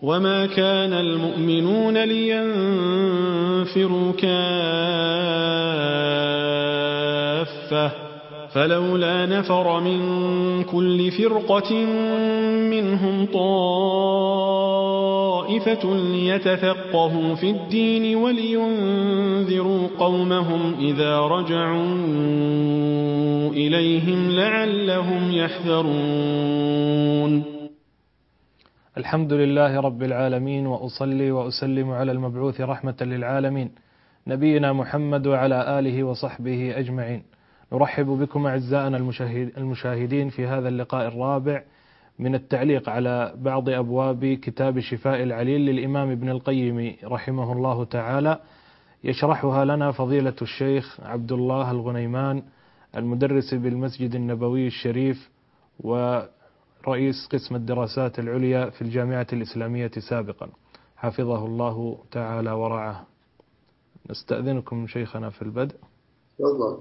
وما كان المؤمنون لينفروا كافة فلولا نفر من كل فرقة منهم طائفة ليتفقهوا في الدين ولينذروا قومهم إذا رجعوا إليهم لعلهم يحذرون. الحمد لله رب العالمين، وأصلي وأسلم على المبعوث رحمة للعالمين نبينا محمد وعلى آله وصحبه أجمعين. نرحب بكم أعزائنا المشاهدين في هذا اللقاء الرابع من التعليق على بعض أبواب كتاب شفاء العليل للإمام ابن القيم رحمه الله تعالى، يشرحها لنا فضيلة الشيخ عبد الله الغنيمان، المدرس بالمسجد النبوي الشريف ورئيس قسم الدراسات العليا في الجامعة الإسلامية سابقا، حفظه الله تعالى ورعاه. نستأذنكم شيخنا في البدء. والله.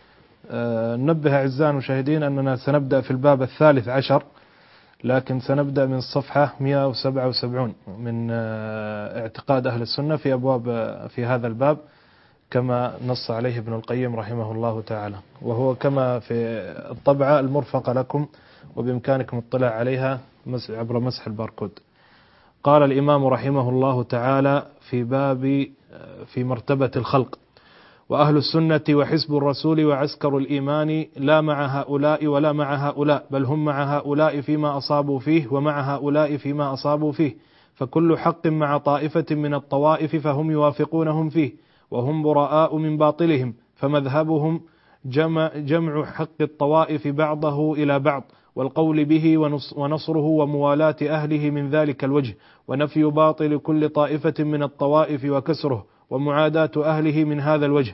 ننبه أعزائنا المشاهدين أننا سنبدأ في الباب 13، لكن سنبدأ من الصفحة 177 من اعتقاد أهل السنة في أبواب في هذا الباب كما نص عليه ابن القيم رحمه الله تعالى، وهو كما في الطبعة المرفقة لكم وبإمكانكم الاطلاع عليها عبر مسح الباركود. قال الإمام رحمه الله تعالى في باب في مرتبة الخلق: وأهل السنة وحزب الرسول وعسكر الإيمان لا مع هؤلاء ولا مع هؤلاء، بل هم مع هؤلاء فيما أصابوا فيه ومع هؤلاء فيما أصابوا فيه، فكل حق مع طائفة من الطوائف فهم يوافقونهم فيه، وهم براء من باطلهم، فمذهبهم جمع حق الطوائف بعضه إلى بعض، والقول به ونصره وموالاة أهله من ذلك الوجه، ونفي باطل كل طائفة من الطوائف وكسره، ومعاداة أهله من هذا الوجه،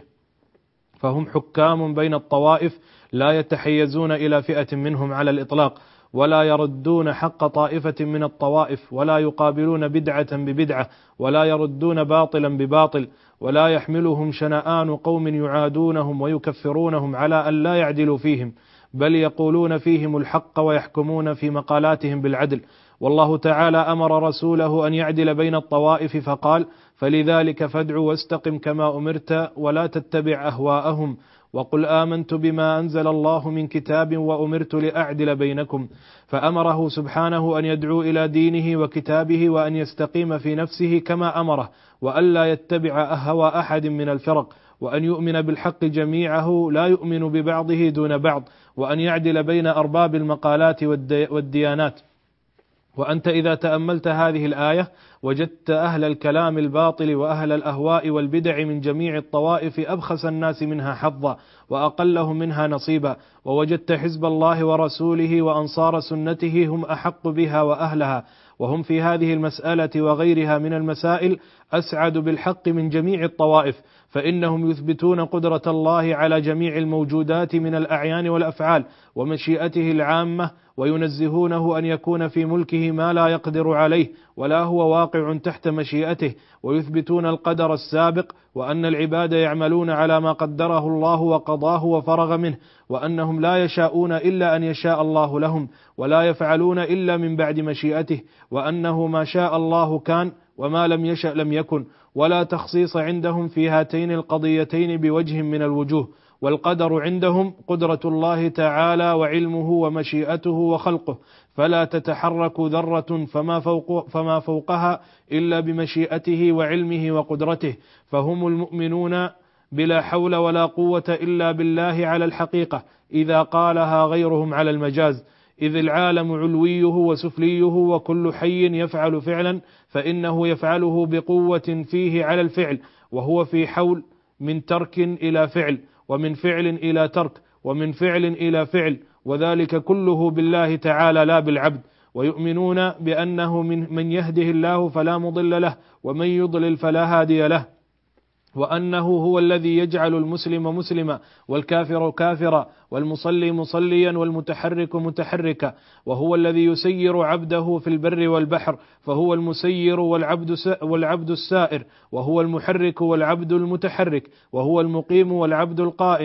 فهم حكام بين الطوائف لا يتحيزون إلى فئة منهم على الإطلاق، ولا يردون حق طائفة من الطوائف، ولا يقابلون بدعة ببدعة، ولا يردون باطلا بباطل، ولا يحملهم شنآن قوم يعادونهم ويكفرونهم على أن لا يعدلوا فيهم، بل يقولون فيهم الحق ويحكمون في مقالاتهم بالعدل. والله تعالى أمر رسوله أن يعدل بين الطوائف فقال: فلذلك فادع واستقم كما أمرت ولا تتبع أهواءهم، وقل آمنت بما أنزل الله من كتاب وأمرت لأعدل بينكم. فأمره سبحانه أن يدعو إلى دينه وكتابه، وأن يستقيم في نفسه كما أمره، وأن لا يتبع أهوى أحد من الفرق، وأن يؤمن بالحق جميعه لا يؤمن ببعضه دون بعض، وأن يعدل بين أرباب المقالات والديانات. وأنت إذا تأملت هذه الآية وجدت أهل الكلام الباطل وأهل الأهواء والبدع من جميع الطوائف أبخس الناس منها حظا وأقلهم منها نصيبا، ووجدت حزب الله ورسوله وأنصار سنته هم أحق بها وأهلها، وهم في هذه المسألة وغيرها من المسائل أسعد بالحق من جميع الطوائف، فإنهم يثبتون قدرة الله على جميع الموجودات من الأعيان والأفعال ومشيئته العامة، وينزهونه أن يكون في ملكه ما لا يقدر عليه ولا هو واقع تحت مشيئته، ويثبتون القدر السابق، وأن العباد يعملون على ما قدره الله وقضاه وفرغ منه، وأنهم لا يشاءون إلا أن يشاء الله لهم، ولا يفعلون إلا من بعد مشيئته، وأنه ما شاء الله كان وما لم يشأ لم يكن، ولا تخصيص عندهم في هاتين القضيتين بوجه من الوجوه. والقدر عندهم قدرة الله تعالى وعلمه ومشيئته وخلقه، فلا تتحرك ذرة فما فوقها إلا بمشيئته وعلمه وقدرته، فهم المؤمنون بلا حول ولا قوة إلا بالله على الحقيقة إذا قالها غيرهم على المجاز، إذ العالم علويه وسفليه، وكل حي يفعل فعلا فإنه يفعله بقوة فيه على الفعل، وهو في حول من ترك إلى فعل، ومن فعل إلى ترك، ومن فعل إلى فعل، وذلك كله بالله تعالى لا بالعبد. ويؤمنون بأنه من يهده الله فلا مضل له، ومن يضلل فلا هادي له، وأنه هو الذي يجعل المسلم مسلما والكافر كافرا والمصلي مصليا والمتحرك متحركا، وهو الذي يسير عبده في البر والبحر، فهو المسير والعبد السائر، وهو المحرك والعبد المتحرك، وهو المقيم والعبد القائم،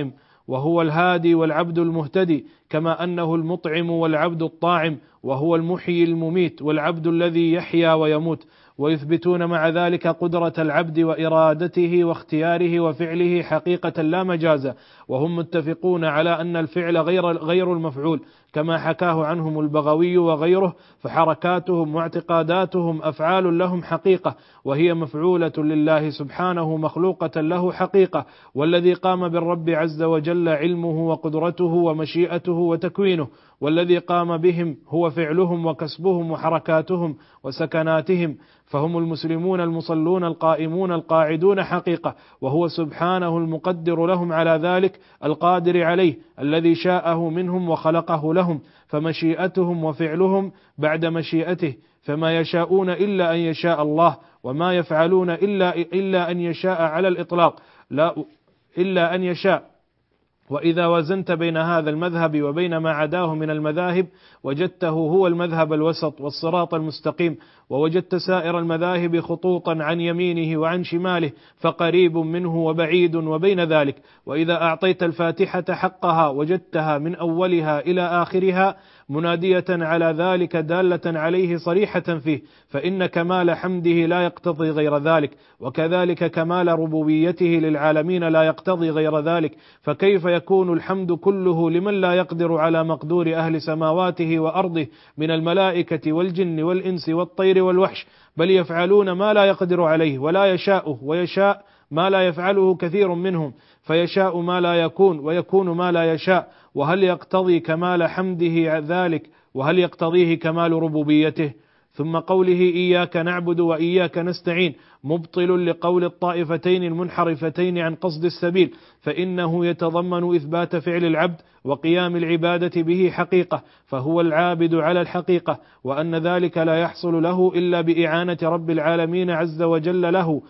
وهو الهادي والعبد المهتدي، كما أنه المطعم والعبد الطاعم، وهو المحيي المميت والعبد الذي يحيا ويموت. ويثبتون مع ذلك قدرة العبد وإرادته واختياره وفعله حقيقة لا مجازا، وهم متفقون على أن الفعل غير المفعول، كما حكاه عنهم البغوي وغيره، فحركاتهم واعتقاداتهم أفعال لهم حقيقة، وهي مفعولة لله سبحانه مخلوقة له حقيقة. والذي قام بالرب عز وجل علمه وقدرته ومشيئته وتكوينه، والذي قام بهم هو فعلهم وكسبهم وحركاتهم وسكناتهم، فهم المسلمون المصلون القائمون القاعدون حقيقة، وهو سبحانه المقدر لهم على ذلك القادر عليه الذي شاءه منهم وخلقه لهم، فمشيئتهم وفعلهم بعد مشيئته، فما يشاءون إلا أن يشاء الله، وما يفعلون إلا أن يشاء على الإطلاق، لا إلا أن يشاء. وإذا وزنت بين هذا المذهب وبين ما عداه من المذاهب وجدته هو المذهب الوسط والصراط المستقيم، ووجدت سائر المذاهب خطوطا عن يمينه وعن شماله، فقريب منه وبعيد وبين ذلك. وإذا أعطيت الفاتحة حقها وجدتها من أولها إلى آخرها منادية على ذلك دالة عليه صريحة فيه، فإن كمال حمده لا يقتضي غير ذلك، وكذلك كمال ربوبيته للعالمين لا يقتضي غير ذلك. فكيف يكون الحمد كله لمن لا يقدر على مقدور أهل سماواته وأرضه من الملائكة والجن والإنس والطير والوحش، بل يفعلون ما لا يقدر عليه ولا يشاءه، ويشاء ما لا يفعله كثير منهم، فيشاء ما لا يكون ويكون ما لا يشاء. وهل يقتضي كمال حمده ذلك؟ وهل يقتضيه كمال ربوبيته؟ ثم قوله إياك نعبد وإياك نستعين مبطل لقول الطائفتين المنحرفتين عن قصد السبيل، فإنه يتضمن إثبات فعل العبد وقيام العبادة به حقيقة، فهو العابد على الحقيقة، وأن ذلك لا يحصل له إلا بإعانة رب العالمين عز وجل له،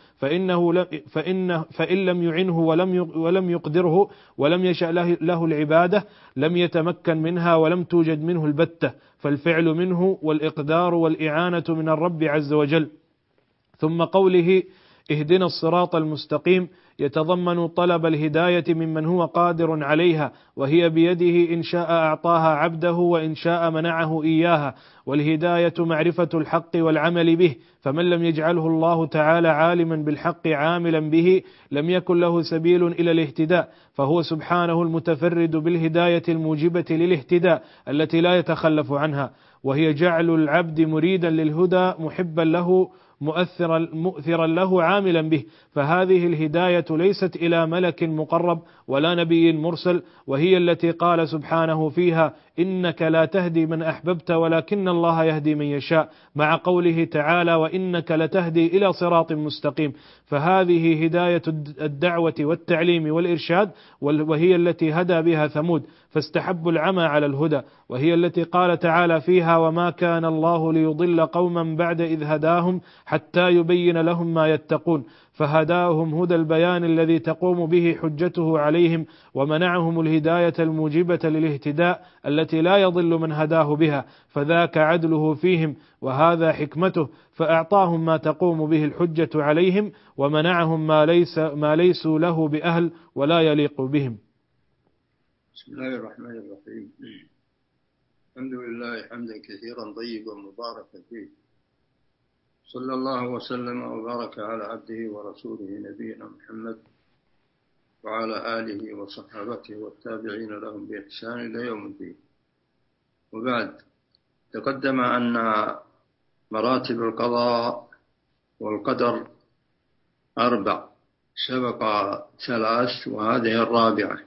فإن لم يعنه ولم يقدره ولم يشأ له العبادة لم يتمكن منها ولم توجد منه البتة، فالفعل منه والإقدار والإعانة من الرب عز وجل. ثم قوله اهدنا الصراط المستقيم يتضمن طلب الهداية ممن هو قادر عليها، وهي بيده إن شاء أعطاها عبده وإن شاء منعه إياها، والهداية معرفة الحق والعمل به، فمن لم يجعله الله تعالى عالما بالحق عاملا به لم يكن له سبيل إلى الاهتداء، فهو سبحانه المتفرد بالهداية الموجبة للاهتداء التي لا يتخلف عنها، وهي جعل العبد مريدا للهدى محبا له مؤثرا له عاملا به. فهذه الهداية ليست إلى ملك مقرب ولا نبي مرسل، وهي التي قال سبحانه فيها إنك لا تهدي من أحببت ولكن الله يهدي من يشاء، مع قوله تعالى وإنك لتهدي إلى صراط مستقيم. فهذه هداية الدعوة والتعليم والإرشاد، وهي التي هدى بها ثمود فاستحبوا العمى على الهدى، وهي التي قال تعالى فيها وما كان الله ليضل قوما بعد إذ هداهم حتى يبين لهم ما يتقون، فهداهم هدى البيان الذي تقوم به حجته عليهم، ومنعهم الهداية الموجبة للاهتداء التي لا يضل من هداه بها، فذاك عدله فيهم وهذا حكمته، فأعطاهم ما تقوم به الحجة عليهم، ومنعهم ما ليسوا له بأهل ولا يليق بهم. بسم الله الرحمن الرحيم. الحمد لله حمدا كثيرا طيبا مباركا فيه، صلى الله وسلم وبارك على عبده ورسوله نبينا محمد وعلى آله وصحابته والتابعين لهم بإحسان إلى يوم الدين. وبعد، تقدم أن مراتب القضاء والقدر 4، سبق 3 وهذه الرابعة.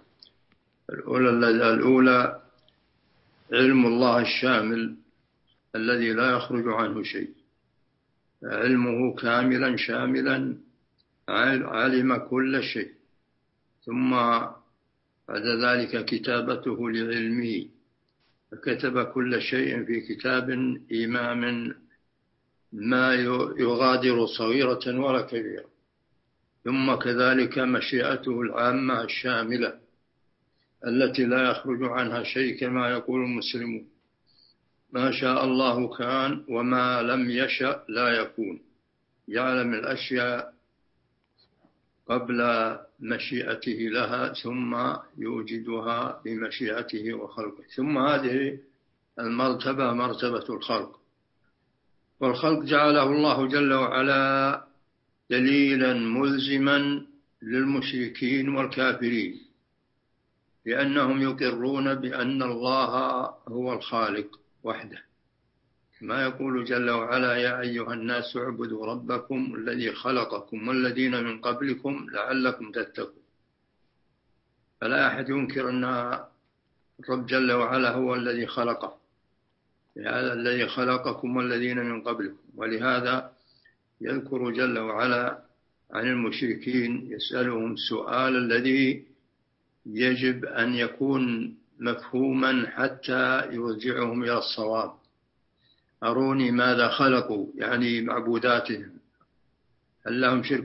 الأولى علم الله الشامل الذي لا يخرج عنه شيء، علمه كاملا شاملا علم كل شيء، ثم بعد ذلك كتابته لعلمه، فكتب كل شيء في كتاب إمام ما يغادر صغيرة ولا كبيرة، ثم كذلك مشيئته العامة الشاملة التي لا يخرج عنها شيء، كما يقول المسلمون ما شاء الله كان وما لم يشأ لا يكون، يعلم الأشياء قبل مشيئته لها ثم يوجدها بمشيئته وخلقه. ثم هذه المرتبة مرتبة الخلق، والخلق جعله الله جل وعلا دليلا ملزما للمشركين والكافرين، لأنهم يقرون بأن الله هو الخالق وحده، ما يقول جل وعلا: يا أيها الناس اعبدوا ربكم الذي خلقكم والذين من قبلكم لعلكم تتقون. فلا أحد ينكر أن الرب جل وعلا هو الذي خلقه، هذا الذي خلقكم والذين من قبلكم. ولهذا يذكر جل وعلا عن المشركين، يسألهم السؤال الذي يجب أن يكون مفهوما حتى يرجعهم إلى الصواب: أروني ماذا خلقوا، يعني معبوداتهم، هل لهم شرك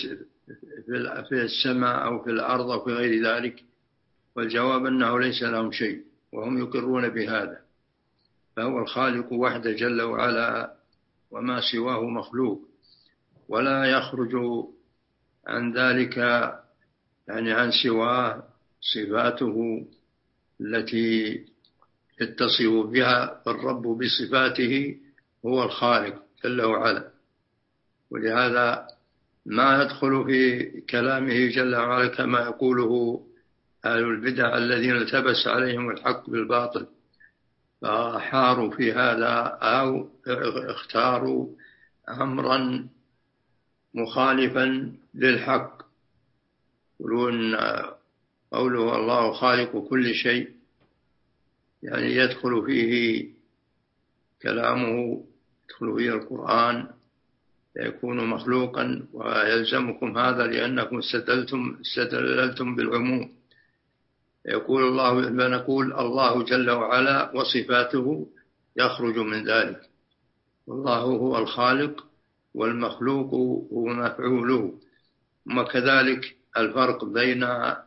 في السماء أو في الأرض أو في غير ذلك؟ والجواب أنه ليس لهم شيء، وهم يقرون بهذا. فهو الخالق وحده جل وعلا، وما سواه مخلوق، ولا يخرج عن ذلك، يعني عن سواه صفاته التي يتصف بها الرب بصفاته، هو الخالق جل وعلا. ولهذا ما يدخل في كلامه جل وعلا كما يقوله أهل البدع الذين التبس عليهم الحق بالباطل فحاروا في هذا أو اختاروا أمرا مخالفا للحق، يقولون قوله الله خالق كل شيء، يعني يدخل فيه كلامه، يدخل فيه القرآن، يكون مخلوقا، ويلزمكم هذا لأنكم استدللتم بالعموم. يقول الله، فنقول الله جل وعلا وصفاته يخرج من ذلك، والله هو الخالق والمخلوق هو مفعوله. وكذلك الفرق بين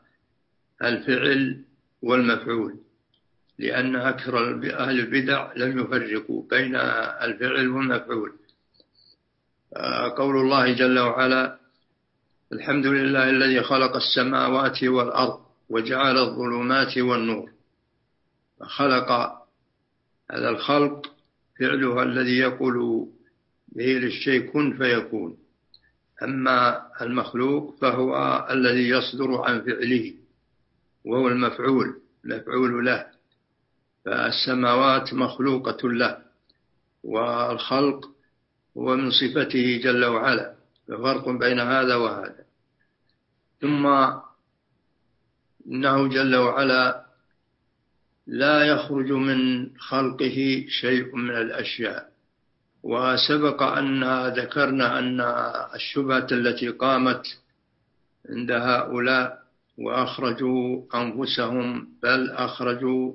الفعل والمفعول، لأن أكثر أهل البدع لم يفرقوا بين الفعل والمفعول. قول الله جل وعلا: الحمد لله الذي خلق السماوات والأرض وجعل الظلمات والنور. خلق، هذا الخلق فعلها الذي يقول به للشيء كن فيكون. أما المخلوق فهو الذي يصدر عن فعله، وهو المفعول له. فالسماوات مخلوقة له، والخلق هو من صفته جل وعلا، ففرق بين هذا وهذا. ثم إنه جل وعلا لا يخرج من خلقه شيء من الأشياء. وسبق أن ذكرنا أن الشبهة التي قامت عند هؤلاء وأخرجوا أنفسهم، بل أخرجوا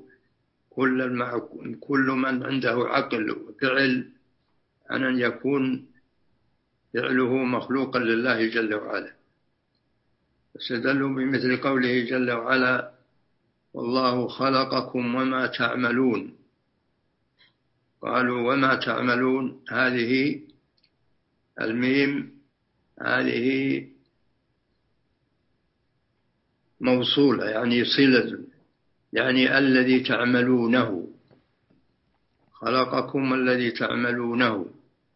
كل من عنده عقل وفعل عن أن يكون فعله مخلوقا لله جل وعلا. استدلوا بمثل قوله جل وعلا: والله خلقكم وما تعملون. قالوا وما تعملون، هذه الميم هذه موصولة، يعني صلة، يعني الذي تعملونه، خلقكم الذي تعملونه.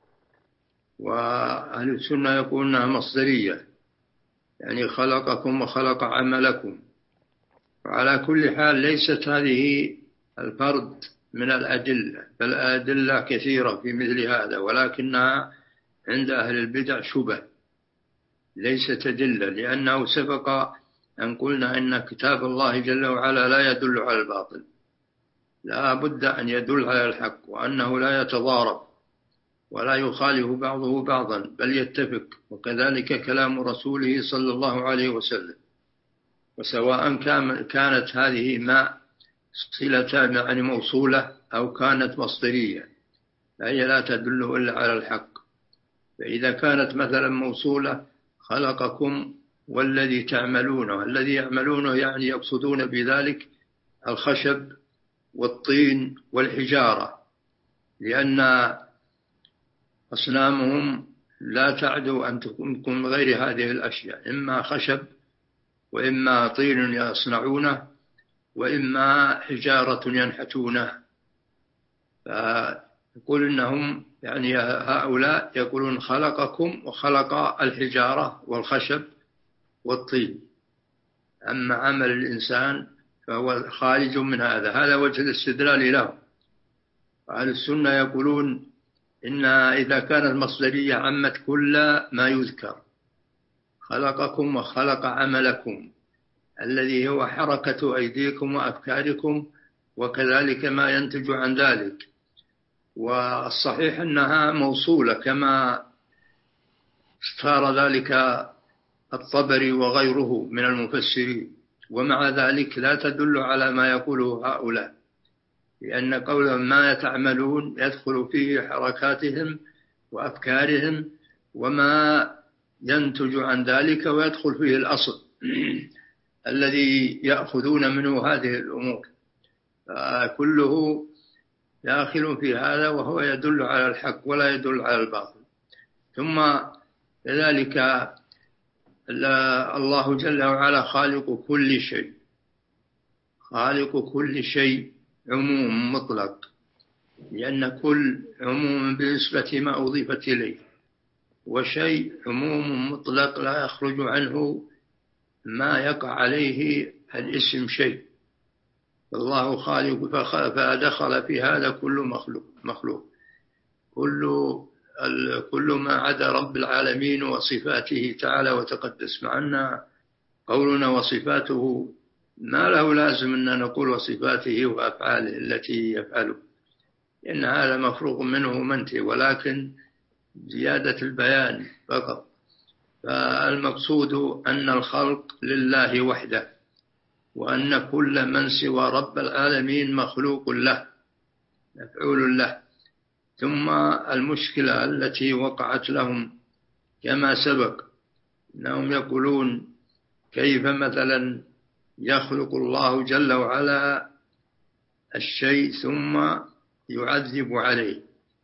وأهل السنة يقولونها مصدرية، يعني خلقكم وخلق عملكم. وعلى كل حال ليست هذه الفرد من الأدلة، بل الأدلة كثيرة في مثل هذا، ولكنها عند أهل البدع شبه، ليست أدلة، لأنه سبق أن قلنا إن كتاب الله جل وعلا لا يدل على الباطل، لا بد أن يدل على الحق، وأنه لا يتضارب ولا يخالف بعضه بعضا بل يتفق. وكذلك كلام رسوله صلى الله عليه وسلم. وسواء كانت هذه ما صلتان يعني موصولة أو كانت مصدرية، فهي لا تدل إلا على الحق. فإذا كانت مثلا موصولة: خلقكم والذي تعملونه، الذي يعملونه يعني يقصدون بذلك الخشب والطين والحجارة، لأن أصنامهم لا تعدو أن تكون غير هذه الأشياء، إما خشب وإما طين يصنعونه وإما حجارة ينحتونه. فيقول إنهم يعني هؤلاء يقولون خلقكم وخلق الحجارة والخشب والطين، أما عمل الإنسان فهو خارج من هذا وجه الاستدلال له. أهل السنة يقولون إن إذا كانت المصدرية عمت كل ما يذكر، خلقكم وخلق عملكم الذي هو حركة أيديكم وأفكاركم وكذلك ما ينتج عن ذلك. والصحيح أنها موصولة كما اختار ذلك الطبري وغيره من المفسرين، ومع ذلك لا تدل على ما يقوله هؤلاء، لأن قولهم ما يتعملون يدخل فيه حركاتهم وأفكارهم وما ينتج عن ذلك، ويدخل فيه الأصل الذي يأخذون منه هذه الأمور، كله داخل في هذا، وهو يدل على الحق ولا يدل على الباطل. ثم لذلك الله جل وعلا خالق كل شيء، خالق كل شيء عموم مطلق، لأن كل عموم بالنسبة ما أضيفت إليه، وشيء عموم مطلق لا يخرج عنه ما يقع عليه الاسم شيء. الله خالق، فدخل في هذا كل مخلوق كل ما عدا رب العالمين وصفاته تعالى وتقدس. مع أن قولنا وصفاته ما له لازم أن نقول وصفاته وأفعاله التي يفعله، لأن هذا مفروغ منه منتهي، ولكن زيادة البيان فقط. فالمقصود أن الخلق لله وحده، وأن كل من سوى رب العالمين مخلوق له مفعول له. ثم المشكلة التي وقعت لهم كما سبق أنهم يقولون كيف مثلا يخلق الله جل وعلا الشيء ثم يعذب عليه.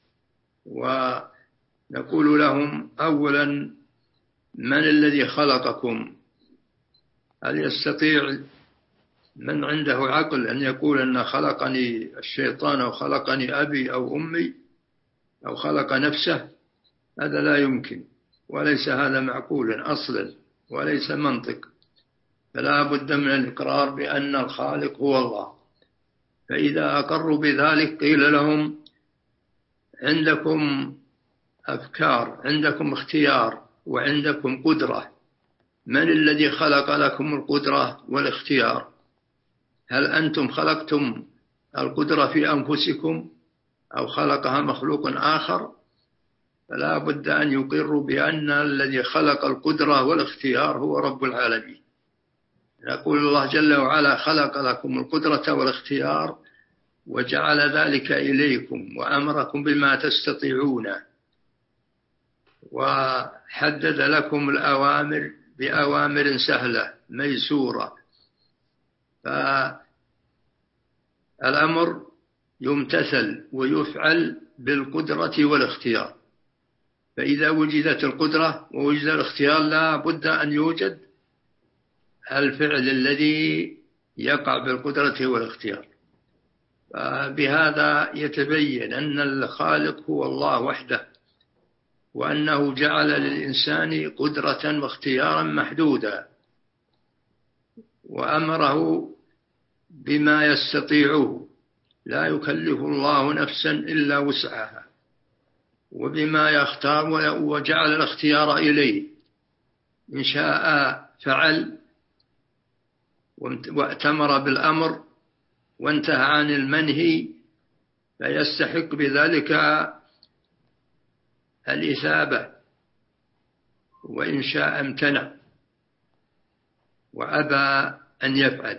ونقول لهم أولا من الذي خلقكم؟ هل يستطيع من عنده عقل أن يقول أن خلقني الشيطان أو خلقني أبي أو أمي أو خلق نفسه؟ هذا لا يمكن، وليس هذا معقولا أصلا، وليس منطق. فلا بد من الإقرار بأن الخالق هو الله. فإذا أقروا بذلك قيل لهم عندكم أفكار، عندكم اختيار، وعندكم قدرة. من الذي خلق لكم القدرة والاختيار؟ هل أنتم خلقتم القدرة في أنفسكم أو خلقها مخلوق آخر؟ فلا بد أن يقروا بأن الذي خلق القدرة والاختيار هو رب العالمين. يقول الله جل وعلا خلق لكم القدرة والاختيار وجعل ذلك إليكم وأمركم بما تستطيعون، وحدد لكم الأوامر بأوامر سهلة ميسورة. فالأمر يمتثل ويفعل بالقدرة والاختيار. فإذا وجدت القدرة ووجد الاختيار لا بد أن يوجد الفعل الذي يقع بالقدرة والاختيار. فبهذا يتبين أن الخالق هو الله وحده، وأنه جعل للإنسان قدرة واختيارا محدودا، وأمره بما يستطيعه، لا يكلف الله نفسا إلا وسعها، وبما يختار، وجعل الاختيار إليه، إن شاء فعل واتمر بالأمر وانتهى عن المنهي، فيستحق بذلك الإثابة، وإن شاء امتنع وأبى أن يفعل،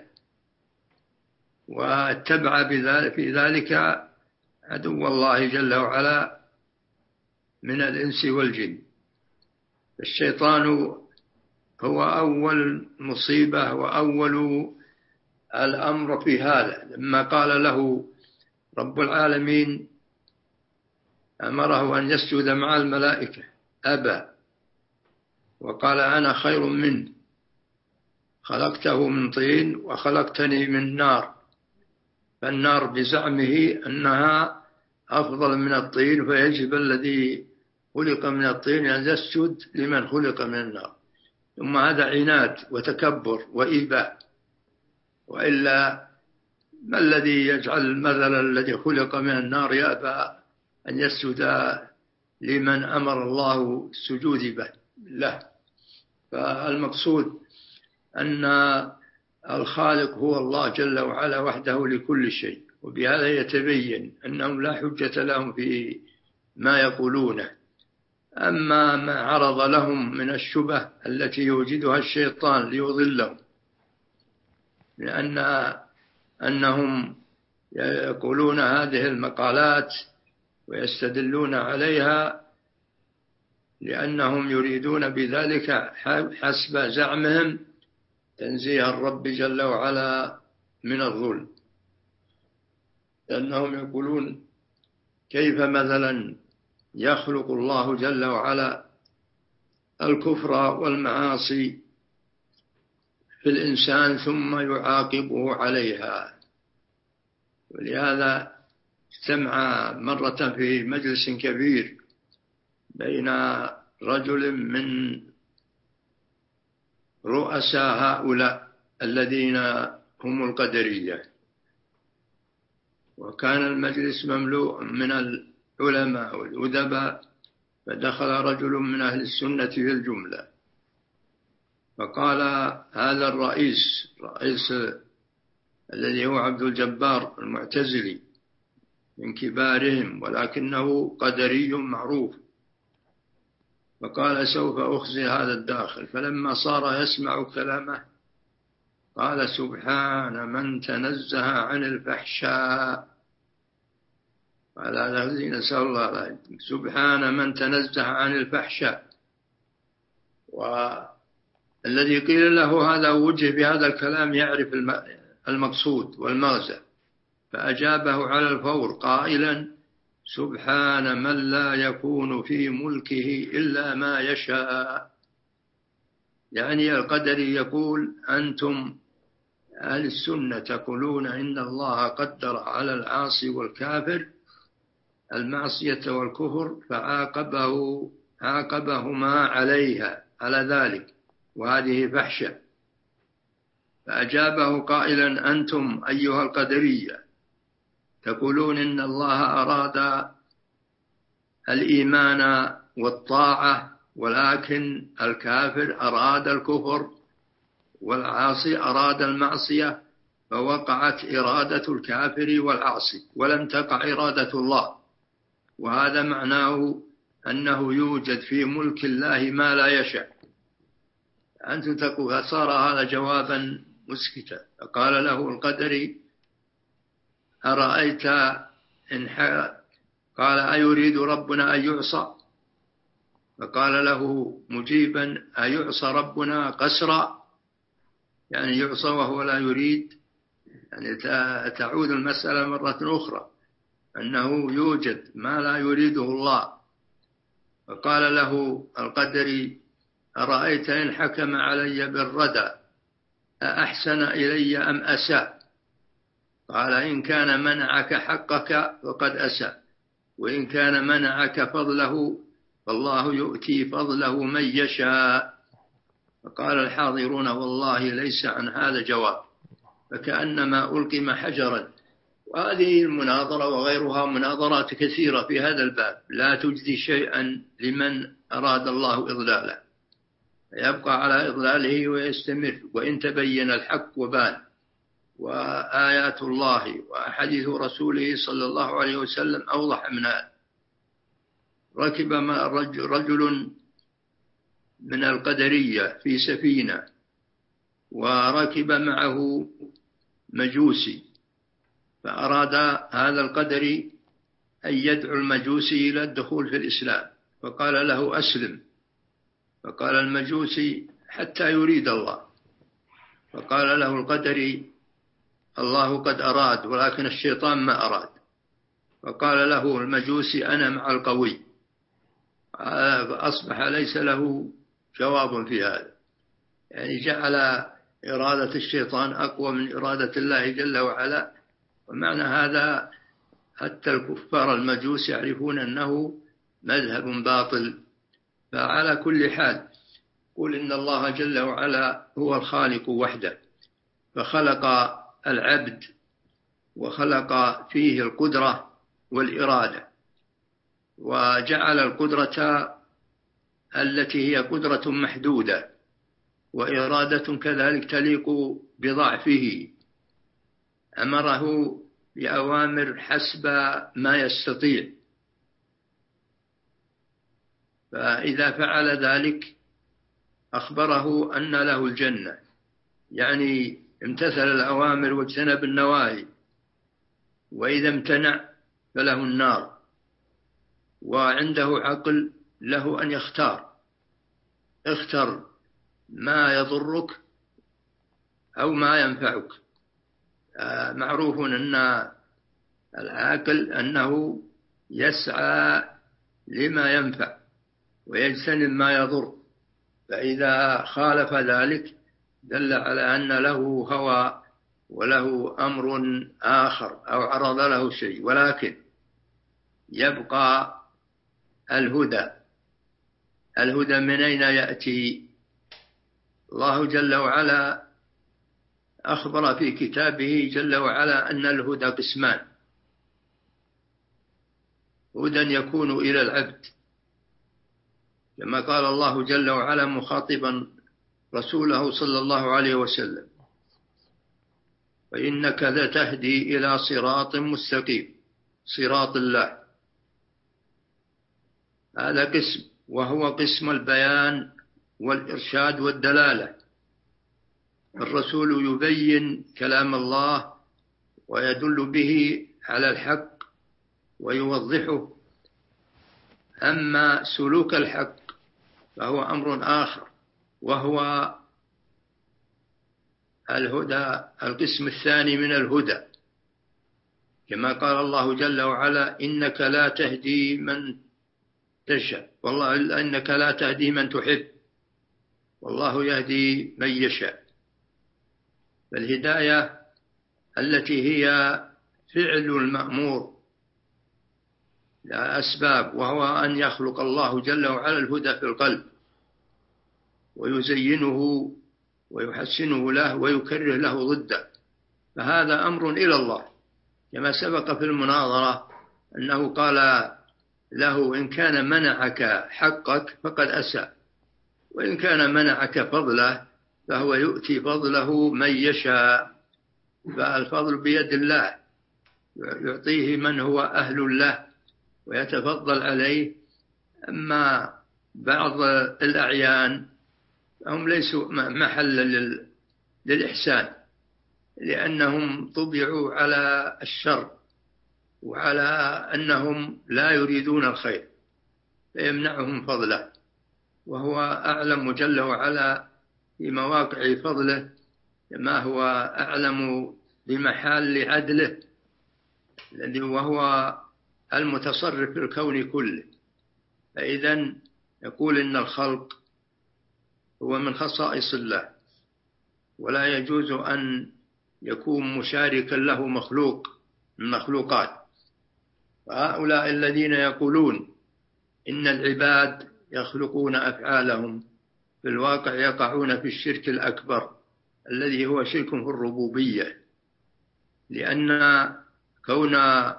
واتبع في ذلك عدو الله جل وعلا من الإنس والجن. الشيطان هو أول مصيبة وأول الأمر في هذا. لما قال له رب العالمين أمره أن يسجد مع الملائكة أبى، وقال أنا خير منه خلقته من طين وخلقتني من نار، فالنار بزعمه أنها أفضل من الطين، فيجب الذي خلق من الطين أن يسجد لمن خلق من النار. ثم هذا عناد وتكبر وإيباء، وإلا ما الذي يجعل مثلا الذي خلق من النار يأبى أن يسجد لمن أمر الله السجود به له؟ فالمقصود أن الخالق هو الله جل وعلا وحده لكل شيء، وبهذا يتبين أنهم لا حجة لهم في ما يقولونه. أما ما عرض لهم من الشبه التي يوجدها الشيطان ليضلهم، أنهم يقولون هذه المقالات ويستدلون عليها لأنهم يريدون بذلك حسب زعمهم تنزيه الرب جل وعلا من الظلم. لأنهم يقولون كيف مثلا يخلق الله جل وعلا الكفر والمعاصي في الإنسان ثم يعاقبه عليها. ولهذا اجتمع مرة في مجلس كبير بين رجل من رؤساء هؤلاء الذين هم القدرية، وكان المجلس مملوء من العلماء والأدباء، فدخل رجل من أهل السنة في الجملة فقال هذا الرئيس الذي هو عبد الجبار المعتزلي من كبارهم ولكنه قدري معروف، فقال سوف أخزي هذا الداخل. فلما صار يسمع كلامه قال سبحان من تنزه عن الفحشاء. قال هذا الذي نسأل الله، سبحان من تنزه عن الفحشاء. والذي قيل له هذا وجه بهذا الكلام يعرف المقصود والمغزى، فأجابه على الفور قائلا سبحان من لا يكون في ملكه إلا ما يشاء. يعني القدري يقول أنتم أهل السنة تقولون إن الله قدر على العاصي والكافر المعصية والكفر فعاقبهما عليها على ذلك، وهذه فحشة. فأجابه قائلا أنتم أيها القدرية تقولون إن الله أراد الإيمان والطاعة، ولكن الكافر أراد الكفر والعاصي أراد المعصية، فوقعت إرادة الكافر والعاصي ولم تقع إرادة الله. وهذا معناه أنه يوجد في ملك الله ما لا يشاء. أنتم تقول صار هذا جوابا مسكتا. فقال له القدري أرأيت إن قال أيريد ربنا أن يعصى؟ فقال له مجيبا أيعصى ربنا قسرا؟ يعني يعصى وهو لا يريد. يعني تعود المسألة مرة أخرى أنه يوجد ما لا يريده الله. فقال له القدري أرأيت إن حكم علي بالردى أأحسن إلي أم أساء؟ قال إن كان منعك حقك فقد أساء، وإن كان منعك فضله فالله يؤتي فضله من يشاء. فقال الحاضرون والله ليس عن هذا جواب، فكأنما ألقم حجرا. وهذه المناظرة وغيرها مناظرات كثيرة في هذا الباب لا تجدي شيئا لمن أراد الله إضلاله، يبقى على إضلاله ويستمر وإن تبين الحق وبان. وآيات الله وأحاديث رسوله صلى الله عليه وسلم أوضح من هذا. ركب رجل من القدرية في سفينة، وركب معه مجوسي، فأراد هذا القدري أن يدعو المجوسي إلى الدخول في الإسلام، فقال له أسلم. فقال المجوسي حتى يريد الله. فقال له القدري الله قد أراد ولكن الشيطان ما أراد. فقال له المجوسي أنا مع القوي. فأصبح ليس له جواب في هذا، يعني جعل إرادة الشيطان أقوى من إرادة الله جل وعلا. ومعنى هذا حتى الكفار المجوس يعرفون أنه مذهب باطل. فعلى كل حال قل إن الله جل وعلا هو الخالق وحده، فخلق العبد وخلق فيه القدرة والإرادة، وجعل القدرة التي هي قدرة محدودة وإرادة كذلك تليق بضعفه، أمره بأوامر حسب ما يستطيع. فإذا فعل ذلك أخبره أن له الجنة، يعني امتثل الأوامر واجتنب النواهي، وإذا امتنع فله النار. وعنده عقل له أن يختار، اختر ما يضرك أو ما ينفعك. معروف أن العاقل أنه يسعى لما ينفع ويجتنب ما يضر، فإذا خالف ذلك دل على أن له هوى وله أمر آخر أو عرض له شيء. ولكن يبقى الهدى. الهدى من أين يأتي؟ الله جل وعلا أخبر في كتابه جل وعلا أن الهدى قسمان: هدى يكون إلى العبد، كما قال الله جل وعلا مخاطبا رسوله صلى الله عليه وسلم: وإنك لتهدي إلى صراط مستقيم، صراط الله. هذا قسم، وهو قسم البيان والإرشاد والدلالة. الرسول يبين كلام الله ويدل به على الحق ويوضحه. أما سلوك الحق فهو أمر آخر، وهو الهدى، القسم الثاني من الهدى، كما قال الله جل وعلا: إنك لا تهدي من تشاء، والله إنك لا تهدي من تحب، والله يهدي من يشاء. فالهداية التي هي فعل المأمور لها أسباب، وهو أن يخلق الله جل وعلا الهدى في القلب ويزينه ويحسنه له ويكره له ضده، فهذا أمر إلى الله. كما سبق في المناظرة أنه قال له: إن كان منعك حقك فقد أساء، وإن كان منعك فضله فهو يؤتي فضله من يشاء. فالفضل بيد الله، يعطيه من هو أهل له ويتفضل عليه. أما بعض الأعيان هم ليسوا محل للإحسان، لأنهم طبعوا على الشر وعلى أنهم لا يريدون الخير، فيمنعهم فضله، وهو أعلم جل وعلا في مواقع فضله، كما هو أعلم بمحال عدله الذي وهو المتصرف في الكون كله. فإذا يقول إن الخلق هو من خصائص الله، ولا يجوز أن يكون مشاركا له مخلوق من مخلوقات. وهؤلاء الذين يقولون إن العباد يخلقون أفعالهم في الواقع يقعون في الشرك الأكبر الذي هو شرك في الربوبية، لأن كون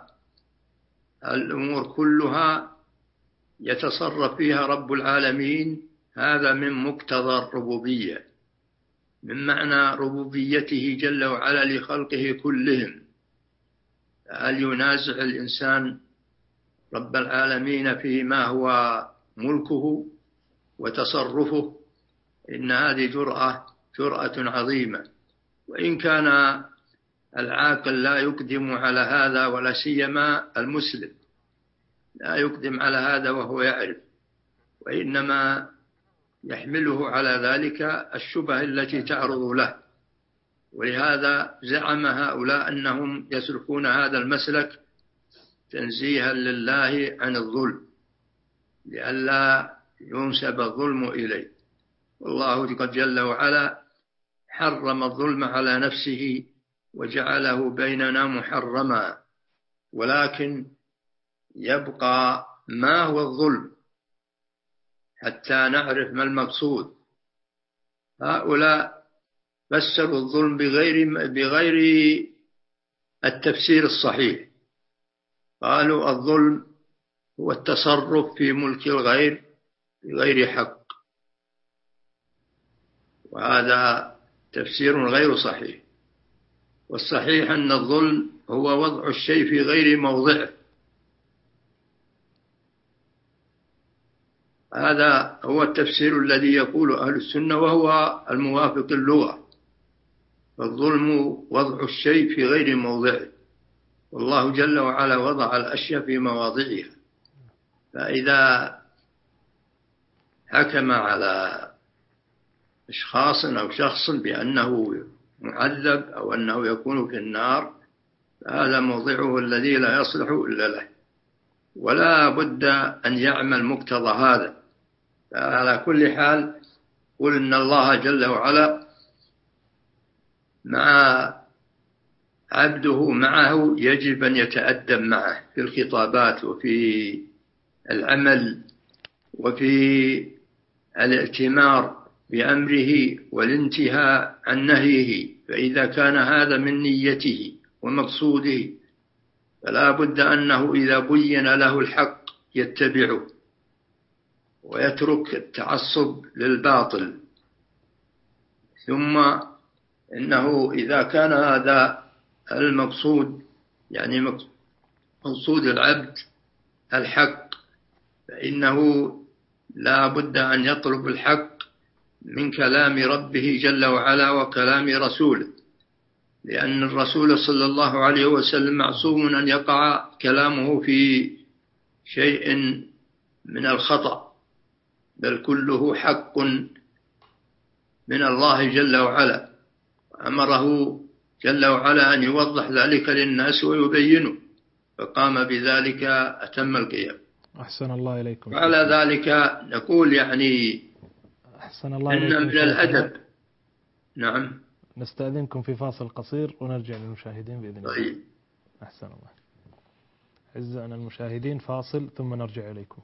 الأمور كلها يتصرف فيها رب العالمين هذا من مقتضى الربوبية، من معنى ربوبيته جل وعلا لخلقه كلهم. هل ينازع الإنسان رب العالمين فيما هو ملكه وتصرفه؟ إن هذه جرأة عظيمة. وإن كان العاقل لا يقدم على هذا، ولا سيما المسلم لا يقدم على هذا وهو يعرف، وإنما يحمله على ذلك الشبه التي تعرض له. ولهذا زعم هؤلاء أنهم يسلكون هذا المسلك تنزيها لله عن الظلم، لئلا ينسب الظلم إليه. والله قد جل وعلا حرم الظلم على نفسه وجعله بيننا محرما، ولكن يبقى ما هو الظلم حتى نعرف ما المقصود. هؤلاء فسروا الظلم بغير التفسير الصحيح. قالوا الظلم هو التصرف في ملك الغير بغير حق، وهذا تفسير غير صحيح. والصحيح أن الظلم هو وضع الشيء في غير موضعه. هذا هو التفسير الذي يقول أهل السنة وهو الموافق اللغة. فالظلم وضع الشيء في غير موضعه، والله جل وعلا وضع الأشياء في مواضعها. فإذا حكم على أشخاص أو شخص بأنه معذب أو أنه يكون في النار، فهذا موضعه الذي لا يصلح إلا له، ولا بد أن يعمل مقتضى هذا. فعلى كل حال قل إن الله جل وعلا مع عبده معه يجب أن يتأدب معه في الخطابات وفي العمل وفي الائتمار بأمره والانتهاء عن نهيه. فإذا كان هذا من نيته ومقصوده فلا بد أنه إذا بين له الحق يتبعه ويترك التعصب للباطل. ثم إنه إذا كان هذا المقصود، يعني مقصود العبد الحق، فإنه لا بد أن يطلب الحق من كلام ربه جل وعلا وكلام رسوله، لأن الرسول صلى الله عليه وسلم معصوم أن يقع كلامه في شيء من الخطأ، بل كله حق من الله جل وعلا. أمره جل وعلا أن يوضح ذلك للناس ويبينه، فقام بذلك أتم القيام. أحسن الله إليكم. وعلى ذلك نقول يعني أحسن الله إن إليكم من الأدب. نعم، نستأذنكم في فاصل قصير ونرجع للمشاهدين بإذن الله. طيب. أحسن الله. أعزائنا المشاهدين فاصل ثم نرجع إليكم.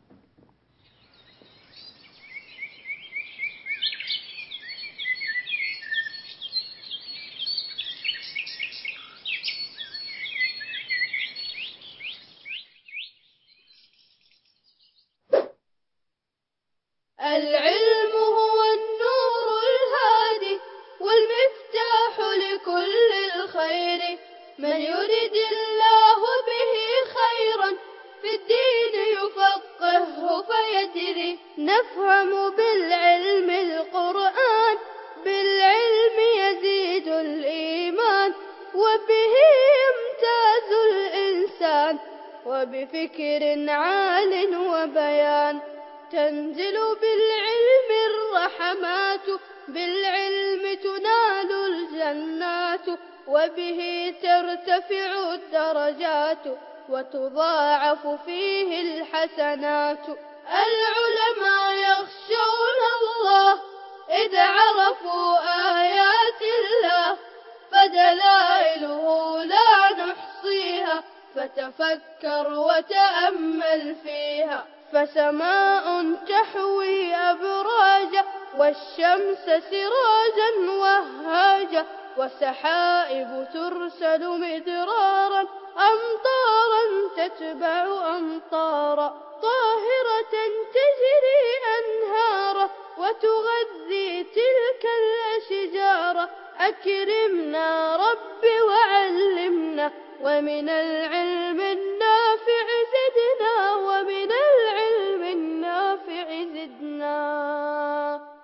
العلم هو النور الهادي والمفتاح لكل الخير، من يرد الله به خيرا في الدين يفقهه فيدري. نفهم بالعلم القرآن، بالعلم يزيد الإيمان، وبه يمتاز الإنسان، وبفكر عال وبيان. تنزل بالعلم الرحمات، بالعلم تنال الجنات، وبه ترتفع الدرجات، وتضاعف فيه الحسنات. العلماء يخشون الله إذ عرفوا آيات الله، فدلائله لا نحصيها، فتفكر وتأمل فيها. فسماء تحوي أبراجا، والشمس سراجا وهاجا، وسحائب ترسل مدرارا، أمطارا تتبع أمطارا، طاهرة تجري أنهارا، وتغذي تلك الأشجار. أكرمنا رب وعلمنا، ومن العلم النافع زدنا، ومن العلم النافع زدنا.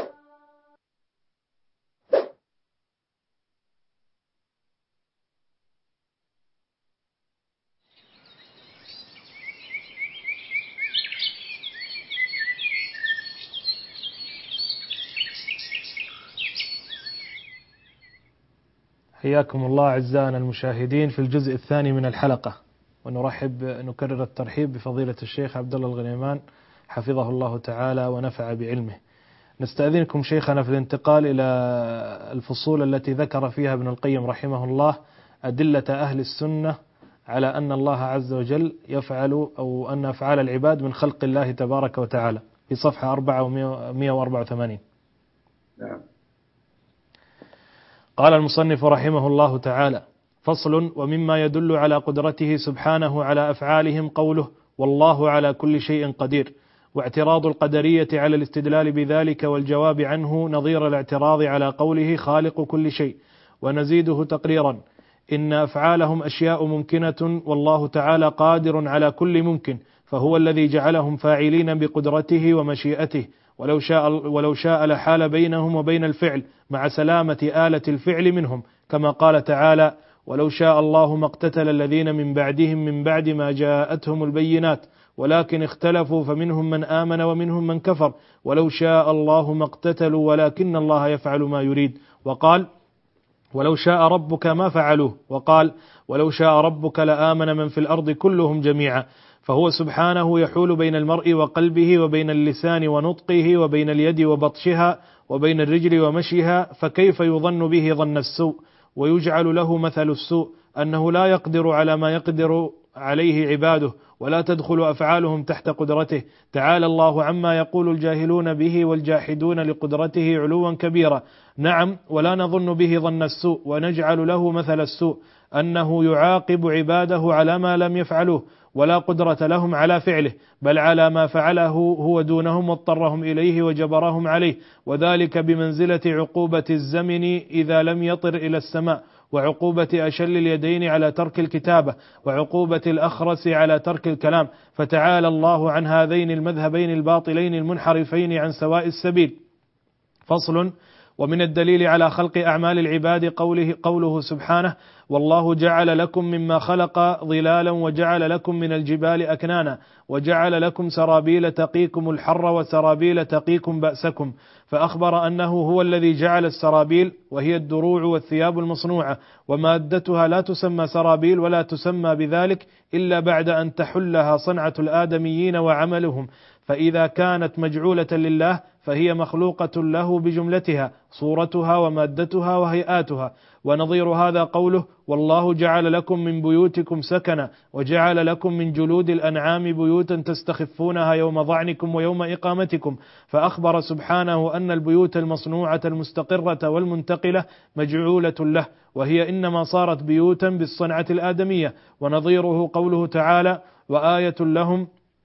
حياكم الله أعزائنا المشاهدين في الجزء الثاني من الحلقة، نكرر الترحيب بفضيلة الشيخ عبد الله الغنيمان حفظه الله تعالى ونفع بعلمه. نستأذنكم شيخنا في الانتقال إلى الفصول التي ذكر فيها ابن القيم رحمه الله أدلة أهل السنة على أن الله عز وجل يفعل أو أن أفعال العباد من خلق الله تبارك وتعالى في صفحة 484. نعم. قال المصنف رحمه الله تعالى: فصل. ومما يدل على قدرته سبحانه على أفعالهم قوله: والله على كل شيء قدير، واعتراض القدرية على الاستدلال بذلك والجواب عنه نظير الاعتراض على قوله خالق كل شيء. ونزيده تقريرا: إن أفعالهم أشياء ممكنة، والله تعالى قادر على كل ممكن، فهو الذي جعلهم فاعلين بقدرته ومشيئته، ولو شاء لحال بينهم وبين الفعل مع سلامة آلة الفعل منهم، كما قال تعالى: ولو شاء الله ما اقتتل الذين من بعدهم من بعد ما جاءتهم البينات ولكن اختلفوا فمنهم من آمن ومنهم من كفر ولو شاء الله ما اقتتلوا ولكن الله يفعل ما يريد. وقال: ولو شاء ربك ما فعلوه. وقال: ولو شاء ربك لآمن من في الأرض كلهم جميعا. فهو سبحانه يحول بين المرء وقلبه وبين اللسان ونطقه وبين اليد وبطشها وبين الرجل ومشيها، فكيف يظن به ظن السوء ويجعل له مثل السوء أنه لا يقدر على ما يقدر عليه عباده، ولا تدخل أفعالهم تحت قدرته. تعالى الله عما يقول الجاهلون به والجاحدون لقدرته علوا كبيرا. نعم، ولا نظن به ظن السوء ونجعل له مثل السوء أنه يعاقب عباده على ما لم يفعلوه، ولا قدرة لهم على فعله، بل على ما فعله هو دونهم واضطرهم إليه وجبرهم عليه، وذلك بمنزلة عقوبة الزمن إذا لم يطر إلى السماء، وعقوبة أشل اليدين على ترك الكتابة، وعقوبة الأخرس على ترك الكلام. فتعالى الله عن هذين المذهبين الباطلين المنحرفين عن سواء السبيل. فصل. ومن الدليل على خلق أعمال العباد قوله سبحانه: والله جعل لكم مما خلق ظلالا وجعل لكم من الجبال أكنانا وجعل لكم سرابيل تقيكم الحر وسرابيل تقيكم بأسكم. فأخبر أنه هو الذي جعل السرابيل، وهي الدروع والثياب المصنوعة، ومادتها لا تسمى سرابيل ولا تسمى بذلك إلا بعد أن تحلها صنعة الآدميين وعملهم، فإذا كانت مجعولة لله فهي مخلوقة له بجملتها، صورتها ومادتها وهيئاتها. ونظير هذا قوله: والله جعل لكم من بيوتكم سكنا وجعل لكم من جلود الأنعام بيوتا تستخفونها يوم ظعنكم ويوم إقامتكم. فأخبر سبحانه أن البيوت المصنوعة المستقرة والمنتقلة مجعولة له، وهي إنما صارت بيوتا بالصنعة الآدمية. ونظيره قوله تعالى: وآية لهم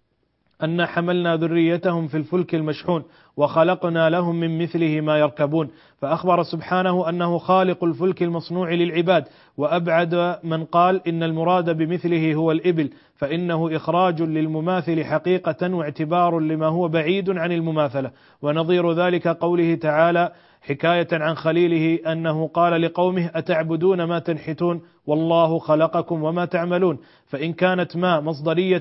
أن حملنا ذريتهم في الفلك المشحون وخلقنا لهم من مثله ما يركبون. فأخبر سبحانه أنه خالق الفلك المصنوع للعباد، وأبعد من قال إن المراد بمثله هو الإبل، فإنه إخراج للمماثل حقيقة واعتبار لما هو بعيد عن المماثلة. ونظير ذلك قوله تعالى حكاية عن خليله أنه قال لقومه: أتعبدون ما تنحتون والله خلقكم وما تعملون. فإن كانت ما مصدرية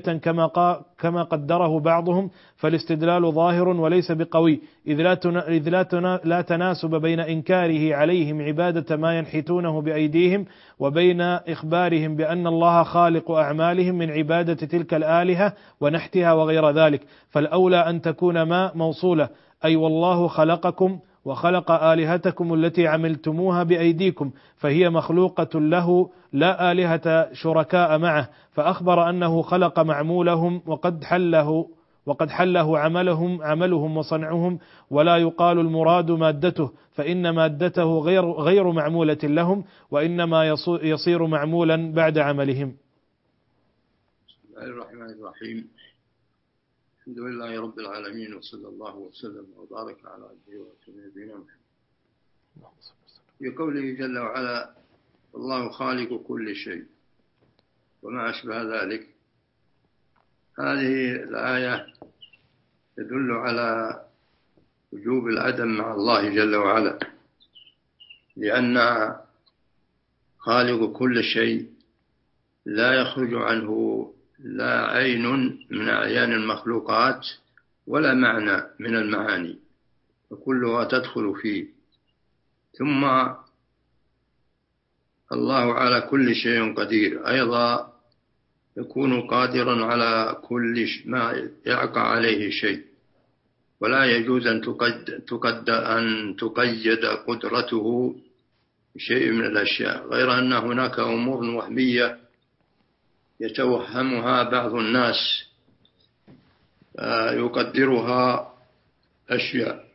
كما قدره بعضهم فالاستدلال ظاهر وليس بقوي، إذ لا تناسب بين إنكاره عليهم عبادة ما ينحتونه بأيديهم وبين إخبارهم بأن الله خالق أعمالهم من عبادة تلك الآلهة ونحتها وغير ذلك. فالأولى أن تكون ما موصولة، أي والله خلقكم وخلق آلهتكم التي عملتموها بأيديكم، فهي مخلوقة له لا آلهة شركاء معه. فأخبر أنه خلق معمولهم وقد حله عملهم وصنعهم، ولا يقال المراد مادته، فإن مادته غير معمولة لهم، وإنما يصير معمولا بعد عملهم. بسم الله الرحمن الرحيم. الحمد لله رب العالمين، وصلى الله وسلم وبارك على عبده ورسوله نبينا محمد. في قوله جل وعلا: الله خالق كل شيء وما أشبه ذلك، هذه الآية تدل على وجوب العدم مع الله جل وعلا، لأن خالق كل شيء لا يخرج عنه لا عين من أعيان المخلوقات ولا معنى من المعاني، فكلها تدخل فيه. ثم الله على كل شيء قدير، أيضا يكون قادرا على كل ما يقع عليه شيء، ولا يجوز أن تقيد قدرته بشيء من الأشياء، غير أن هناك أمور وهمية يتوهمها بعض الناس يقدرها أشياء،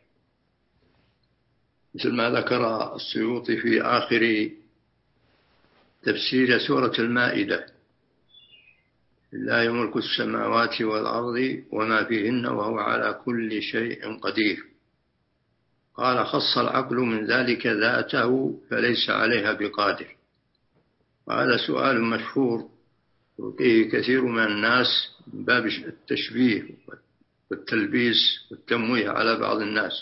مثل ما ذكر السيوطي في آخر تفسير سورة المائدة: لله ملك السماوات والأرض وما فيهن وهو على كل شيء قدير. قال: خص العقل من ذلك ذاته فليس عليها بقادر. وهذا سؤال مشهور يلقيه كثير من الناس من باب التشبيه والتلبيس والتمويه على بعض الناس،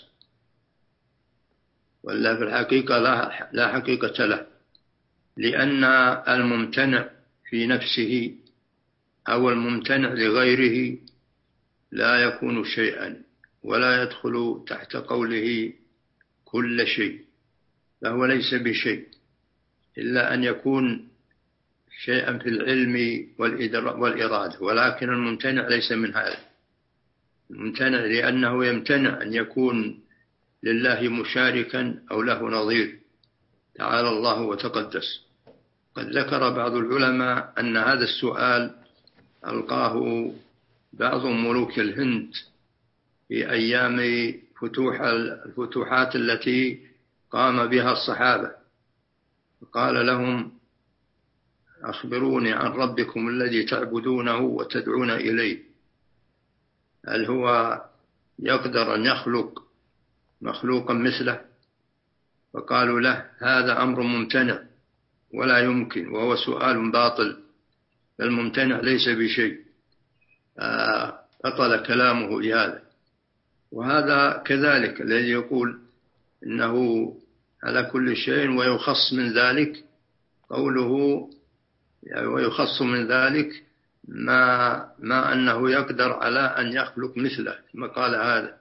ولا في الحقيقة لا حقيقة له، لأن الممتنع في نفسه أو الممتنع لغيره لا يكون شيئا ولا يدخل تحت قوله كل شيء، فهو ليس بشيء إلا أن يكون شيئا في العلم والإرادة، ولكن الممتنع ليس من هذا. الممتنع لأنه يمتنع أن يكون لله مشاركا أو له نظير، تعالى الله وتقدس. قد ذكر بعض العلماء أن هذا السؤال ألقاه بعض ملوك الهند في أيام الفتوحات التي قام بها الصحابة، قال لهم: أخبروني عن ربكم الذي تعبدونه وتدعون إليه، هل هو يقدر أن يخلق مخلوقا مثله؟ فقالوا له: هذا أمر ممتنع ولا يمكن، وهو سؤال باطل، فالممتنع ليس بشيء. بطل كلامه لهذا. وهذا كذلك الذي يقول إنه على كل شيء ويخص من ذلك قوله، ويخص من ذلك ما أنه يقدر على أن يخلق مثله، ثم قال هذا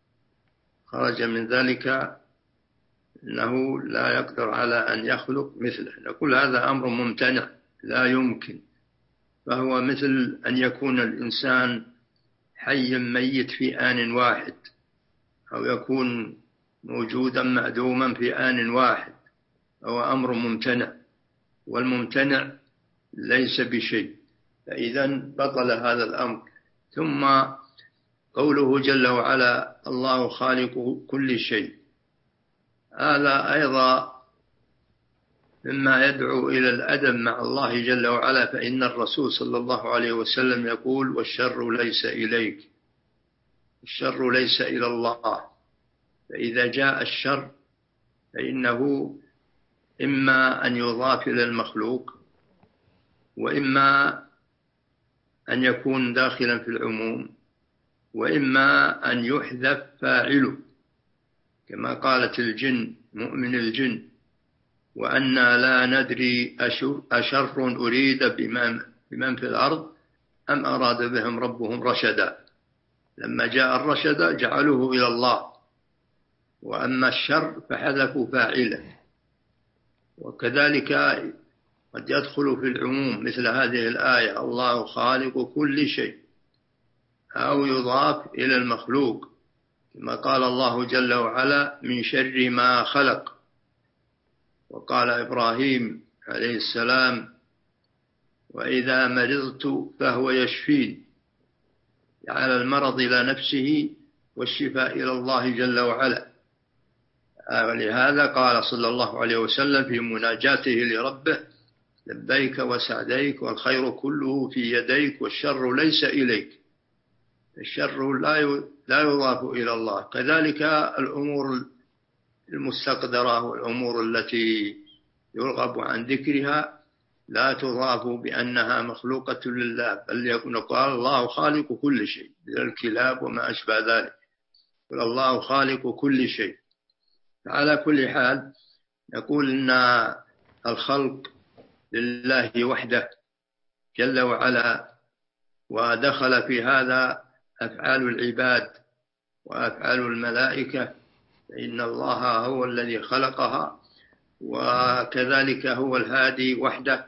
خرج من ذلك أنه لا يقدر على أن يخلق مثله. نقول هذا أمر ممتنع لا يمكن، فهو مثل أن يكون الإنسان حي ميت في آن واحد، أو يكون موجودا معدوما في آن واحد، هو أمر ممتنع، والممتنع ليس بشيء، فإذا بطل هذا الأمر. ثم قوله جل وعلا: الله خالق كل شيء، هذا أيضا مما يدعو إلى الأدب مع الله جل وعلا، فإن الرسول صلى الله عليه وسلم يقول: والشر ليس إليك، الشر ليس إلى الله. فإذا جاء الشر فإنه إما أن يضاف إلى المخلوق، وإما أن يكون داخلا في العموم، وإما أن يحذف فاعله، كما قالت الجن مؤمن الجن: وأنا لا ندري أشر أريد بمن في الأرض أم أراد بهم ربهم رشدا. لما جاء الرشد جعلوه إلى الله، وأما الشر فحذفوا فاعله. وكذلك قد يدخل في العموم مثل هذه الآية: الله خالق كل شيء، أو يضاف إلى المخلوق، كما قال الله جل وعلا: من شر ما خلق. وقال إبراهيم عليه السلام: وإذا مرضت فهو يشفين، جعل المرض إلى نفسه والشفاء إلى الله جل وعلا. ولهذا قال صلى الله عليه وسلم في مناجاته لربه: لبيك وسعديك والخير كله في يديك والشر ليس إليك. الشر لا يضاف إلى الله. كذلك الأمور المستقدرة والأمور التي يرغب عن ذكرها لا تضاف بأنها مخلوقة لله، بل يكون قال: الله خالق كل شيء، مثل الكلاب وما أشبه ذلك، قال الله خالق كل شيء. على كل حال نقول إن الخلق لله وحده جل وعلا، ودخل في هذا أفعال العباد وأفعال الملائكة، فإن الله هو الذي خلقها، وكذلك هو الهادي وحده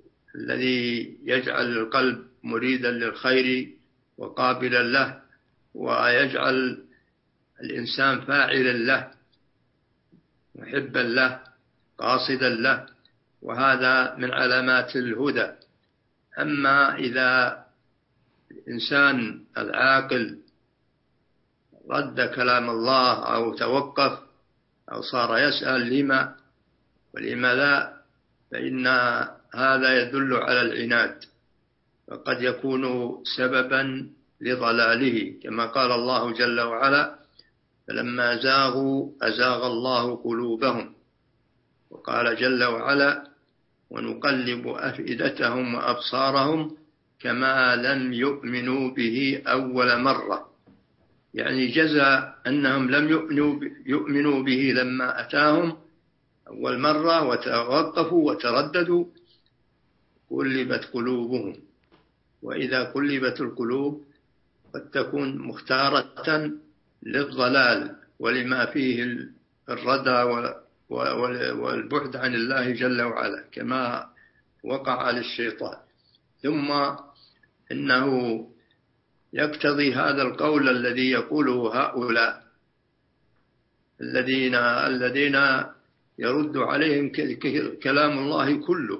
الذي يجعل القلب مريدا للخير وقابلا له، ويجعل الإنسان فاعلا له، محبا له، قاصدا له، وهذا من علامات الهدى. أما إذا الإنسان العاقل رد كلام الله أو توقف أو صار يسأل لما ولما لا، فإن هذا يدل على العناد، وقد يكون سببا لضلاله، كما قال الله جل وعلا: فلما زاغوا أزاغ الله قلوبهم. وقال جل وعلا: ونقلب أفئدتهم وأبصارهم كما لم يؤمنوا به أول مرة، يعني جزى أنهم لم يؤمنوا به لما أتاهم أول مرة وتوقفوا وترددوا، قلبت قلوبهم. وإذا قلبت القلوب قد تكون مختارة للضلال ولما فيه الردى والبعد عن الله جل وعلا، كما وقع للشيطان. ثم إنه يقتضي هذا القول الذي يقوله هؤلاء الذين يرد عليهم كلام الله كله،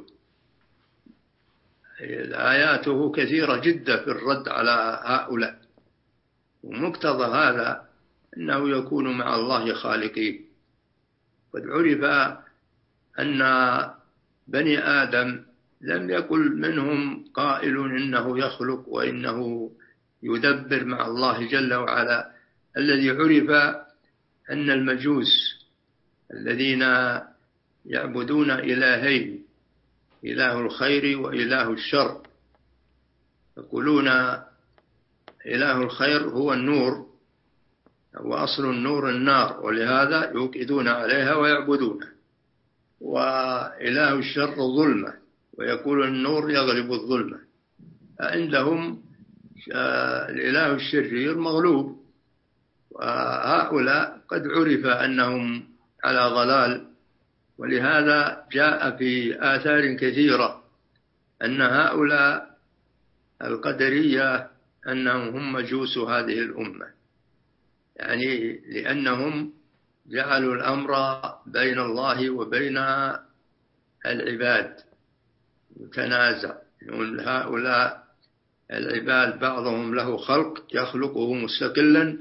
آياته كثيرة جدا في الرد على هؤلاء، ومقتضى هذا أنه يكون مع الله خالقين. قد عرف أن بني آدم لم يقل منهم قائل إنه يخلق وإنه يدبر مع الله جل وعلا. الذي عرف أن المجوس الذين يعبدون إلهين، إله الخير وإله الشر، يقولون إله الخير هو النور، وأصل النور النار، ولهذا يوقدون عليها ويعبدونه، وإله الشر ظلمة، ويقول النور يغلب الظلمة. عندهم الإله الشرير مغلوب، وهؤلاء قد عرف أنهم على ضلال، ولهذا جاء في آثار كثيرة أن هؤلاء القدرية أنهم هم مجوس هذه الأمة، يعني لأنهم جعلوا الأمر بين الله وبين العباد متنازع. يقول هؤلاء العباد بعضهم له خلق يخلقه مستقلا،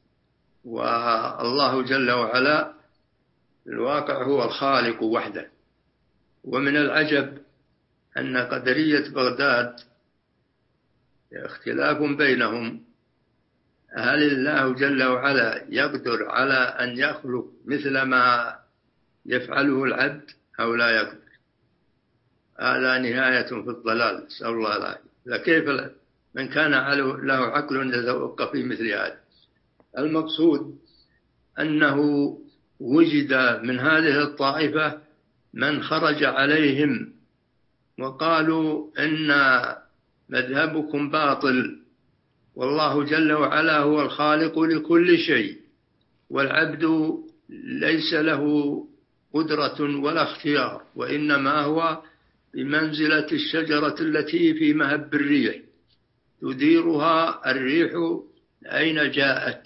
والله جل وعلا الواقع هو الخالق وحده. ومن العجب أن قدرية بغداد اختلاف بينهم، هل الله جل وعلا يقدر على أن يخلق مثل ما يفعله العبد أو لا يقدر؟ هذا نهاية في الضلال، نسأل الله العافية. فكيف من كان له عقل يتوقف في مثل هذا؟ المقصود أنه وجد من هذه الطائفة من خرج عليهم وقالوا إن مذهبكم باطل، والله جل وعلا هو الخالق لكل شيء، والعبد ليس له قدرة ولا اختيار، وإنما هو بمنزلة الشجرة التي في مهب الريح تديرها الريح أين جاءت.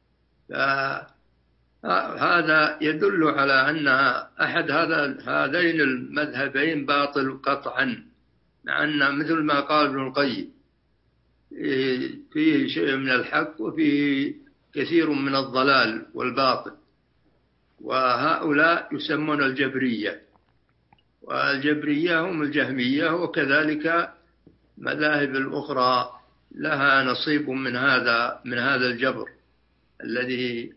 هذا يدل على أن أحد هذين المذهبين باطل قطعا، مع أن مثل ما قال ابن القيم فيه شيء من الحق وفيه كثير من الضلال والباطل. وهؤلاء يسمون الجبرية، والجبرية هم الجهمية، وكذلك مذاهب الأخرى لها نصيب من هذا الجبر الذي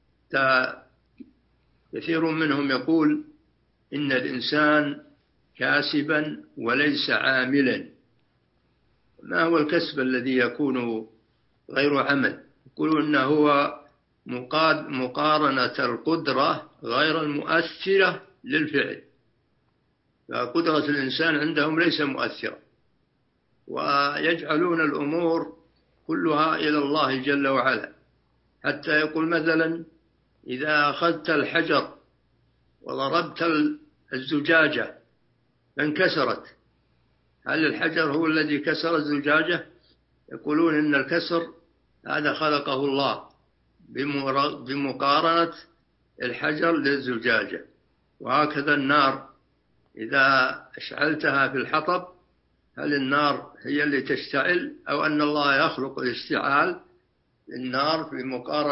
كثير منهم يقول إن الإنسان كاسبا وليس عاملا. ما هو الكسب الذي يكون غير عمل؟ يقولون إنه هو مقارنة القدرة غير المؤثرة للفعل، فقدرة الإنسان عندهم ليس مؤثرة، ويجعلون الأمور كلها إلى الله جل وعلا. حتى يقول مثلا إذا أخذت الحجر وضربت الزجاجة فانكسرت، هل الحجر هو الذي كسر الزجاجة؟ يقولون إن الكسر هذا خلقه الله بمقارنة الحجر للزجاجة. وهكذا النار إذا أشعلتها في الحطب، هل النار هي اللي تشتعل أو أن الله يخلق الاشتعال النار في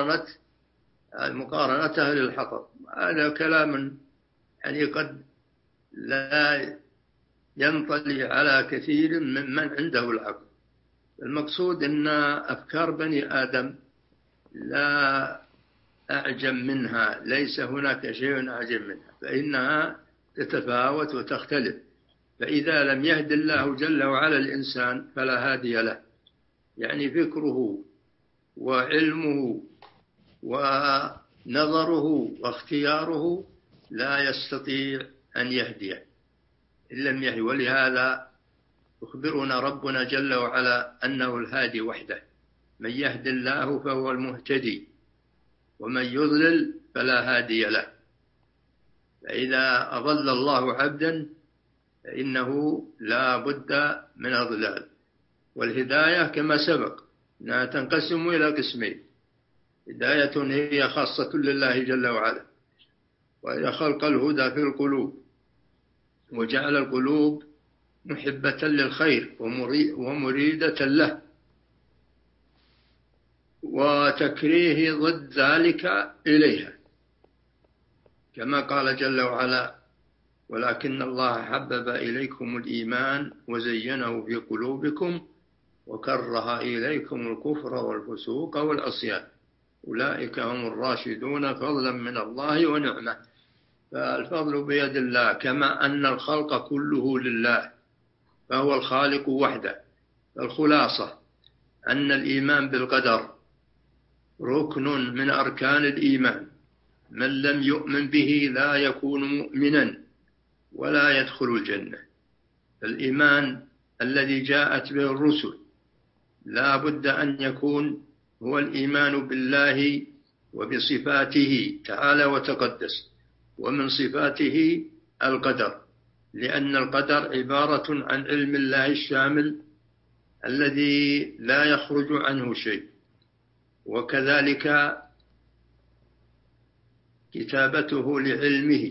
مقارنتها للحطب؟ هذا كلام يعني قد لا ينطلي على كثير ممن عنده العقل. المقصود أن أفكار بني آدم لا أعجم منها، ليس هناك شيء أعجم منها، فإنها تتفاوت وتختلف. فإذا لم يهد الله جل وعلا الإنسان فلا هادي له، يعني فكره وعلمه ونظره واختياره لا يستطيع أن يهديه إن لم يهدي. ولهذا يخبرنا ربنا جل وعلا أنه الهادي وحده، من يهد الله فهو المهتدي ومن يضلل فلا هادي له. فإذا أضل الله عبدا فإنه لا بد من الضلال. والهداية كما سبق أنها تنقسم إلى قسمين: هداية هي خاصة لله جل وعلا، وهي خلق الهدى في القلوب وجعل القلوب محبة للخير ومريدة له، وتكريه ضد ذلك إليها، كما قال جل وعلا: ولكن الله حبب إليكم الإيمان وزينه في قلوبكم وكره إليكم الكفر والفسوق والعصيان أولئك هم الراشدون فضلا من الله ونعمة. فالفضل بيد الله، كما أن الخلق كله لله فهو الخالق وحده. الخلاصة أن الإيمان بالقدر ركن من أركان الإيمان، من لم يؤمن به لا يكون مؤمنا ولا يدخل الجنة. الإيمان الذي جاءت به الرسل لا بد أن يكون هو الإيمان بالله وبصفاته تعالى وتقدس، ومن صفاته القدر، لأن القدر عبارة عن علم الله الشامل الذي لا يخرج عنه شيء، وكذلك كتابته لعلمه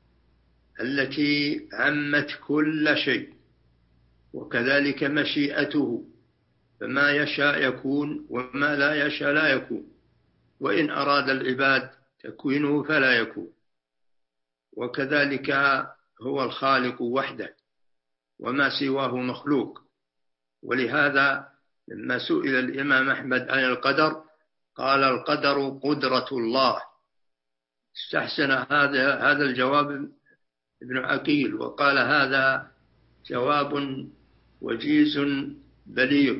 التي عمت كل شيء، وكذلك مشيئته، فما يشاء يكون وما لا يشاء لا يكون، وإن أراد العباد تكوينه فلا يكون. وكذلك هو الخالق وحده وما سواه مخلوق. ولهذا لما سئل الإمام أحمد عن القدر قال: القدر قدرة الله. استحسن هذا الجواب ابن عقيل، وقال: هذا جواب وجيز بليغ،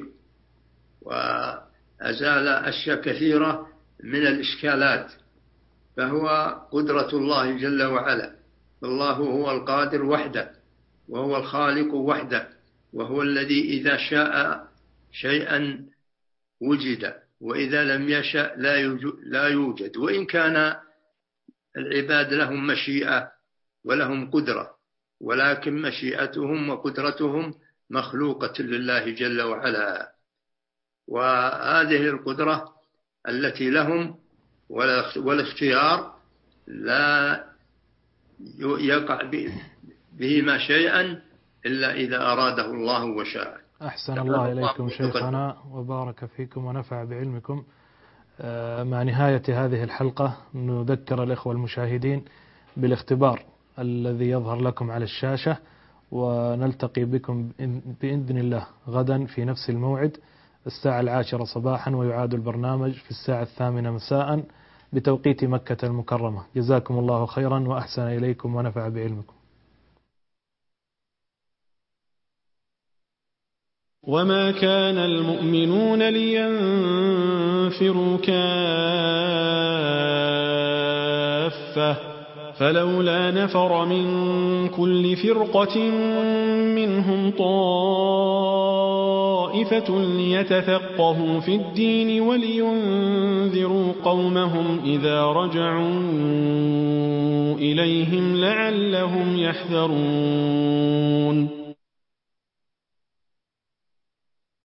وأزال أشياء كثيرة من الإشكالات. فهو قدرة الله جل وعلا، الله هو القادر وحده، وهو الخالق وحده، وهو الذي إذا شاء شيئا وجد، وإذا لم يشأ لا يوجد. وإن كان العباد لهم مشيئة ولهم قدرة، ولكن مشيئتهم وقدرتهم مخلوقة لله جل وعلا. وهذه القدرة التي لهم والاختيار لا يقع بهما شيئا إلا إذا أراده الله وشاء. أحسن الله إليكم شيخنا وبارك فيكم ونفع بعلمكم. مع نهاية هذه الحلقة نذكر الإخوة المشاهدين بالاختبار الذي يظهر لكم على الشاشة، ونلتقي بكم بإذن الله غدا في نفس الموعد الساعة 10 صباحا، ويعاد البرنامج في الساعة 8 مساء بتوقيت مكة المكرمة. جزاكم الله خيرا وأحسن إليكم ونفع بعلمكم. وما كان المؤمنون لينفروا كافة فلولا نفر من كل فرقة منهم طائفة ليتفقهوا في الدين ولينذروا قومهم إذا رجعوا إليهم لعلهم يحذرون.